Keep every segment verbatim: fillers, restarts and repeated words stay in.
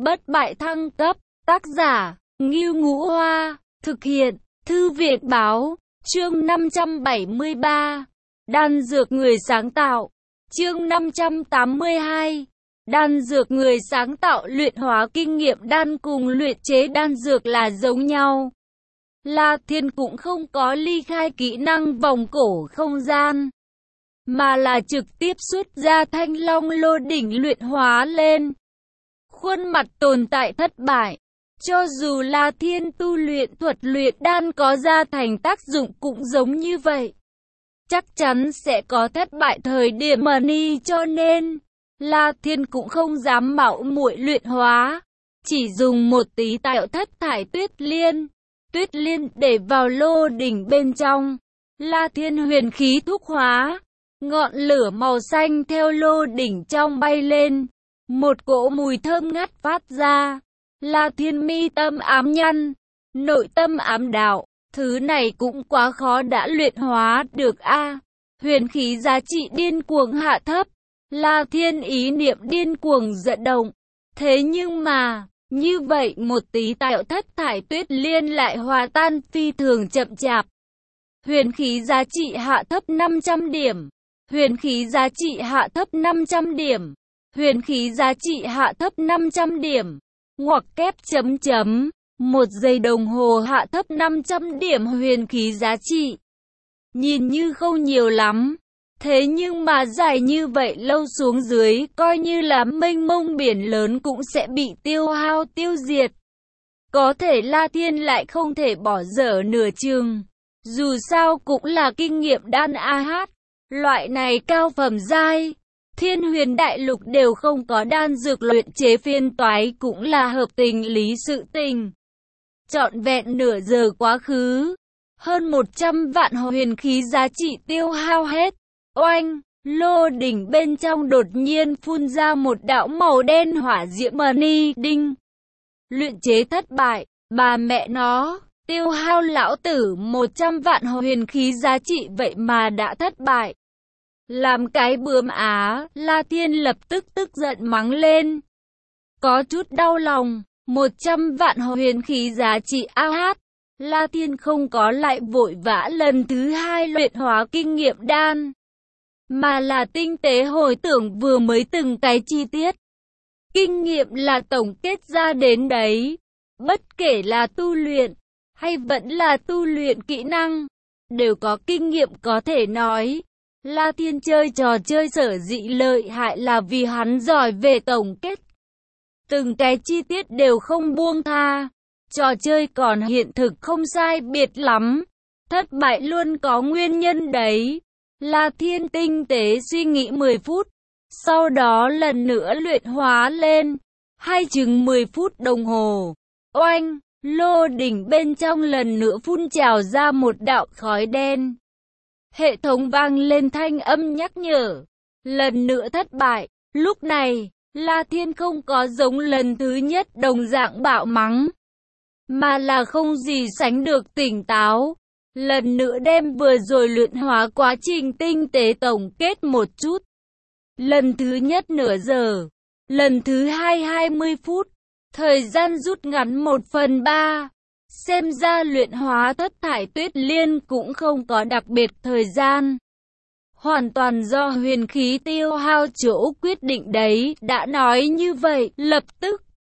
Bất bại thăng cấp, tác giả, Ngưu Ngũ Hoa, thực hiện, Thư viện Báo, chương năm trăm bảy mươi ba, đan dược người sáng tạo, chương năm trăm tám mươi hai, đan dược người sáng tạo. Luyện hóa kinh nghiệm đan cùng luyện chế đan dược là giống nhau. La Thiên cũng không có ly khai kỹ năng vòng cổ không gian, mà là trực tiếp xuất ra Thanh Long Lô đỉnh luyện hóa lên. Khuôn mặt tồn tại thất bại. Cho dù La Thiên tu luyện thuật luyện đan có ra thành tác dụng cũng giống như vậy. Chắc chắn sẽ có thất bại thời điểm mà ni, cho nên La Thiên cũng không dám mạo muội luyện hóa. Chỉ dùng một tí tạo thất thải tuyết liên. Tuyết liên để vào lô đỉnh bên trong. La Thiên huyền khí thúc hóa. Ngọn lửa màu xanh theo lô đỉnh trong bay lên. Một cỗ mùi thơm ngát phát ra. La Thiên mi tâm ám nhăn. Nội tâm ám đạo. Thứ này cũng quá khó đã luyện hóa được a. Huyền khí giá trị điên cuồng hạ thấp. La Thiên ý niệm điên cuồng dẫn động. Thế nhưng mà, như vậy một tí tạo thất thải tuyết liên lại hòa tan phi thường chậm chạp. Huyền khí giá trị hạ thấp năm trăm điểm. Huyền khí giá trị hạ thấp năm trăm điểm. Huyền khí giá trị hạ thấp năm trăm điểm. Ngoặc kép chấm chấm. Một giây đồng hồ hạ thấp năm trăm điểm huyền khí giá trị. Nhìn như không nhiều lắm. Thế nhưng mà dài như vậy lâu xuống dưới, coi như là mênh mông biển lớn cũng sẽ bị tiêu hao tiêu diệt. Có thể La Thiên lại không thể bỏ dở nửa chừng. Dù sao cũng là kinh nghiệm đan a hát. Loại này cao phẩm giai. Thiên huyền đại lục đều không có đan dược luyện chế phiên toái cũng là hợp tình lý sự tình. Trọn vẹn nửa giờ quá khứ. Hơn một trăm vạn huyền khí giá trị tiêu hao hết. Oanh, lô đỉnh bên trong đột nhiên phun ra một đạo màu đen hỏa diễm mờ ni đinh. Luyện chế thất bại, bà mẹ nó, tiêu hao lão tử một trăm vạn huyền khí giá trị vậy mà đã thất bại. Làm cái bướm á, La Thiên lập tức tức giận mắng lên. Có chút đau lòng, một trăm vạn huyền khí giá trị a hát. La Thiên không có lại vội vã lần thứ hai luyện hóa kinh nghiệm đan, mà là tinh tế hồi tưởng vừa mới từng cái chi tiết. Kinh nghiệm là tổng kết ra đến đấy. Bất kể là tu luyện, hay vẫn là tu luyện kỹ năng, đều có kinh nghiệm có thể nói. La Thiên chơi trò chơi sở dĩ lợi hại là vì hắn giỏi về tổng kết. Từng cái chi tiết đều không buông tha. Trò chơi còn hiện thực không sai biệt lắm. Thất bại luôn có nguyên nhân đấy. La Thiên tinh tế suy nghĩ mười phút. Sau đó lần nữa luyện hóa lên. Hay chừng mười phút đồng hồ. Oanh, lô đỉnh bên trong lần nữa phun trào ra một đạo khói đen. Hệ thống vang lên thanh âm nhắc nhở. Lần nữa thất bại. Lúc này, La Thiên không có giống lần thứ nhất đồng dạng bạo mắng, mà là không gì sánh được tỉnh táo. Lần nữa đem vừa rồi luyện hóa quá trình tinh tế tổng kết một chút. Lần thứ nhất nửa giờ. Lần thứ hai hai mươi phút. Thời gian rút ngắn một phần ba. Xem ra luyện hóa thất thải tuyết liên cũng không có đặc biệt thời gian. Hoàn toàn do huyền khí tiêu hao chỗ quyết định đấy. Đã nói như vậy, lập tức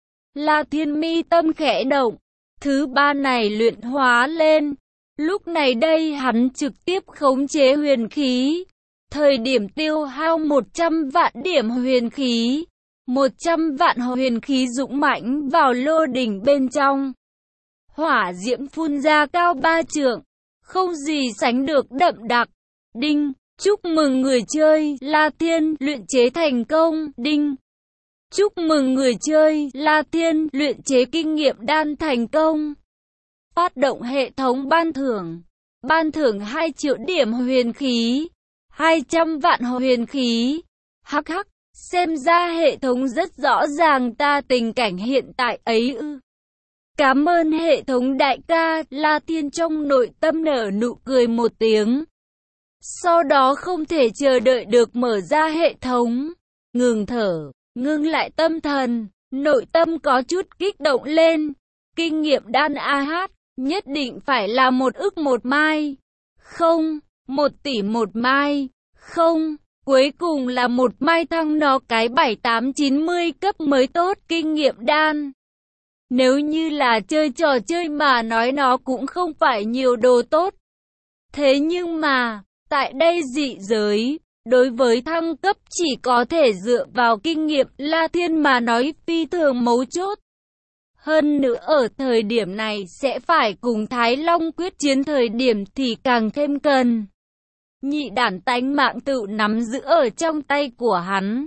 La Thiên mi tâm khẽ động. Thứ ba này luyện hóa lên. Lúc này đây hắn trực tiếp khống chế huyền khí. Thời điểm tiêu hao một trăm vạn điểm huyền khí. một trăm vạn huyền khí dũng mãnh vào lô đỉnh bên trong. Hỏa diễm phun ra cao ba trượng. Không gì sánh được đậm đặc. Đinh, chúc mừng người chơi, La Thiên luyện chế thành công. Đinh, chúc mừng người chơi, La Thiên luyện chế kinh nghiệm đan thành công. Phát động hệ thống ban thưởng. Ban thưởng hai triệu điểm huyền khí. hai trăm vạn huyền khí. Hắc hắc, xem ra hệ thống rất rõ ràng ta tình cảnh hiện tại ấy ư. Cảm ơn hệ thống đại ca. La Thiên trong nội tâm nở nụ cười một tiếng. Sau đó không thể chờ đợi được mở ra hệ thống. Ngừng thở, ngưng lại tâm thần. Nội tâm có chút kích động lên. Kinh nghiệm đan a hát, nhất định phải là một ức một mai. Không, một tỷ một mai. Không, cuối cùng là một mai thăng nó cái bảy tám chín mươi cấp mới tốt kinh nghiệm đan. Nếu như là chơi trò chơi mà nói nó cũng không phải nhiều đồ tốt. Thế nhưng mà, tại đây dị giới, đối với thăng cấp chỉ có thể dựa vào kinh nghiệm La Thiên mà nói phi thường mấu chốt. Hơn nữa ở thời điểm này sẽ phải cùng Thái Long quyết chiến thời điểm thì càng thêm cần. Nhị đản tánh mạng tự nắm giữ ở trong tay của hắn.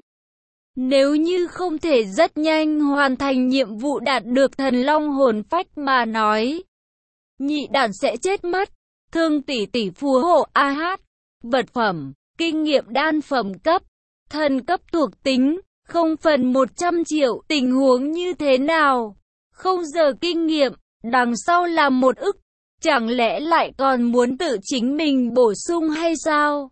Nếu như không thể rất nhanh hoàn thành nhiệm vụ đạt được thần long hồn phách mà nói, nhị đản sẽ chết mất. Thương tỷ tỷ phù hộ a hát, vật phẩm, kinh nghiệm đan phẩm cấp, thần cấp thuộc tính, không phần một trăm triệu, tình huống như thế nào? Không giờ kinh nghiệm, đằng sau là một ức, chẳng lẽ lại còn muốn tự chính mình bổ sung hay sao?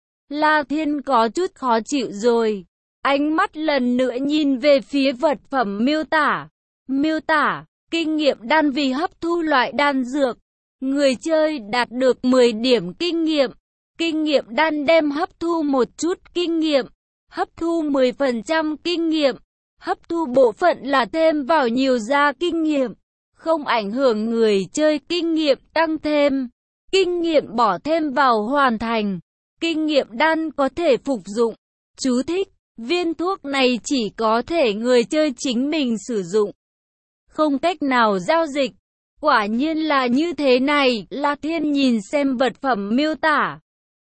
La Thiên có chút khó chịu rồi, ánh mắt lần nữa nhìn về phía vật phẩm miêu tả. Miêu tả, kinh nghiệm đan vì hấp thu loại đan dược. Người chơi đạt được mười điểm kinh nghiệm. Kinh nghiệm đan đem hấp thu một chút kinh nghiệm. Hấp thu mười phần trăm kinh nghiệm. Hấp thu bộ phận là thêm vào nhiều gia kinh nghiệm. Không ảnh hưởng người chơi kinh nghiệm tăng thêm. Kinh nghiệm bỏ thêm vào hoàn thành. Kinh nghiệm đan có thể phục dụng. Chú thích, viên thuốc này chỉ có thể người chơi chính mình sử dụng. Không cách nào giao dịch. Quả nhiên là như thế này, La Thiên nhìn xem vật phẩm miêu tả.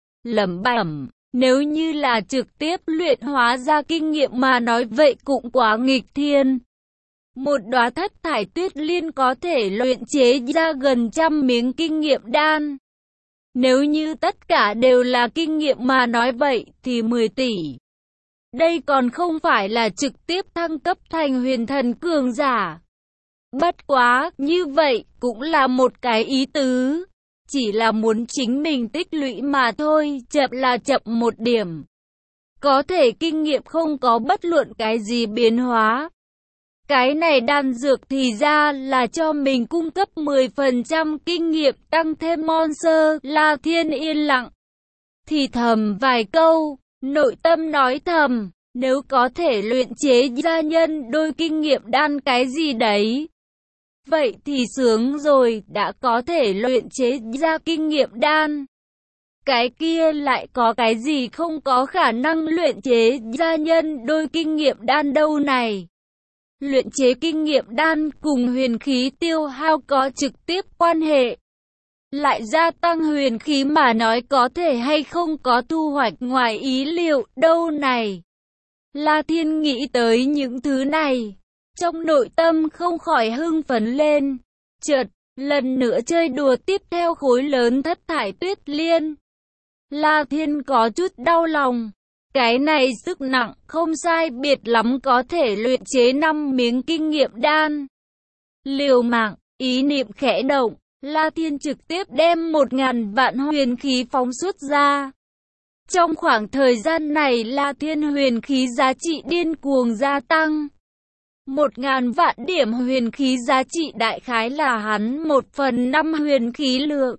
Lẩm bẩm, nếu như là trực tiếp luyện hóa ra kinh nghiệm mà nói vậy cũng quá nghịch thiên. Một đóa thất thải tuyết liên có thể luyện chế ra gần trăm miếng kinh nghiệm đan. Nếu như tất cả đều là kinh nghiệm mà nói vậy thì mười tỷ. Đây còn không phải là trực tiếp thăng cấp thành huyền thần cường giả. Bất quá, như vậy, cũng là một cái ý tứ. Chỉ là muốn chính mình tích lũy mà thôi, chậm là chậm một điểm. Có thể kinh nghiệm không có bất luận cái gì biến hóa. Cái này đan dược thì ra là cho mình cung cấp mười phần trăm kinh nghiệm tăng thêm monster. La Thiên yên lặng. Thì thầm vài câu, nội tâm nói thầm, nếu có thể luyện chế ra nhân đôi kinh nghiệm đan cái gì đấy. Vậy thì sướng rồi, đã có thể luyện chế ra kinh nghiệm đan. Cái kia lại có cái gì không có khả năng luyện chế ra nhân đôi kinh nghiệm đan đâu này. Luyện chế kinh nghiệm đan cùng huyền khí tiêu hao có trực tiếp quan hệ. Lại gia tăng huyền khí mà nói có thể hay không có thu hoạch ngoài ý liệu đâu này. La Thiên nghĩ tới những thứ này. Trong nội tâm không khỏi hưng phấn lên. Chợt, lần nữa chơi đùa tiếp theo khối lớn thất thải tuyết liên. La Thiên có chút đau lòng. Cái này sức nặng không sai biệt lắm có thể luyện chế năm miếng kinh nghiệm đan. Liều mạng, ý niệm khẽ động, La Thiên trực tiếp đem một ngàn vạn huyền khí phóng xuất ra. Trong khoảng thời gian này La Thiên huyền khí giá trị điên cuồng gia tăng. Một ngàn vạn điểm huyền khí giá trị đại khái là hắn một phần năm huyền khí lượng.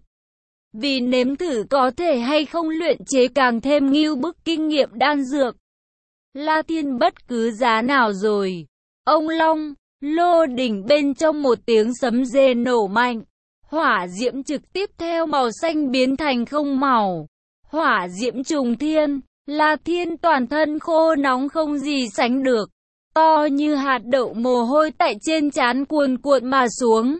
Vì nếm thử có thể hay không luyện chế càng thêm ngưu bức kinh nghiệm đan dược. La Thiên bất cứ giá nào rồi. Ông Long, lô đỉnh bên trong một tiếng sấm rê nổ mạnh. Hỏa diễm trực tiếp theo màu xanh biến thành không màu. Hỏa diễm trùng thiên, La Thiên toàn thân khô nóng không gì sánh được. To như hạt đậu mồ hôi tại trên trán cuồn cuộn mà xuống.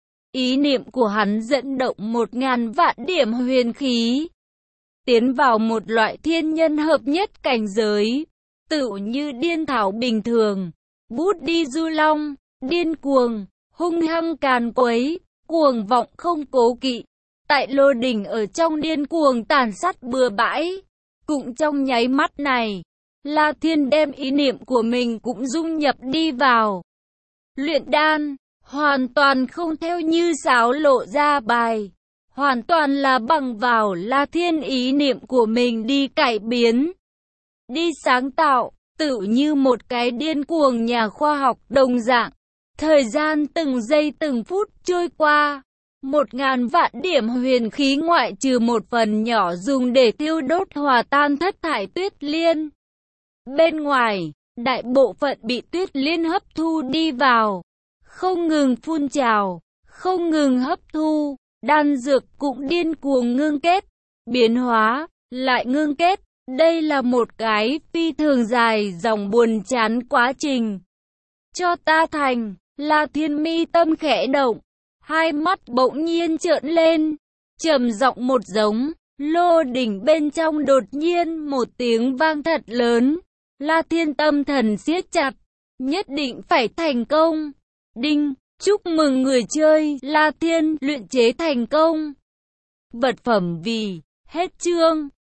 Ý niệm của hắn dẫn động một ngàn vạn điểm huyền khí. Tiến vào một loại thiên nhân hợp nhất cảnh giới. Tựu như điên thảo bình thường. Bút đi du long, điên cuồng, hung hăng càn quấy, cuồng vọng không cố kỵ. Tại lô đỉnh ở trong điên cuồng tàn sát bừa bãi. Cũng trong nháy mắt này. La Thiên đem ý niệm của mình cũng dung nhập đi vào. Luyện đan, hoàn toàn không theo như sáo lộ ra bài. Hoàn toàn là bằng vào La Thiên ý niệm của mình đi cải biến. Đi sáng tạo, Tự như một cái điên cuồng nhà khoa học đồng dạng. Thời gian từng giây từng phút trôi qua. Một ngàn vạn điểm huyền khí ngoại trừ một phần nhỏ dùng để tiêu đốt hòa tan thất thải tuyết liên. Bên ngoài, đại bộ phận bị tuyết liên hấp thu đi vào. Không ngừng phun trào, không ngừng hấp thu. Đan dược cũng điên cuồng ngưng kết, biến hóa, lại ngưng kết. Đây là một cái phi thường dài dòng buồn chán quá trình. Cho ta thành, La Thiên mi tâm khẽ động, hai mắt bỗng nhiên trợn lên, trầm giọng một giống, lô đỉnh bên trong đột nhiên một tiếng vang thật lớn. La Thiên tâm thần siết chặt, nhất định phải thành công. Đinh, chúc mừng người chơi La Thiên luyện chế thành công. Vật phẩm vì, hết chương.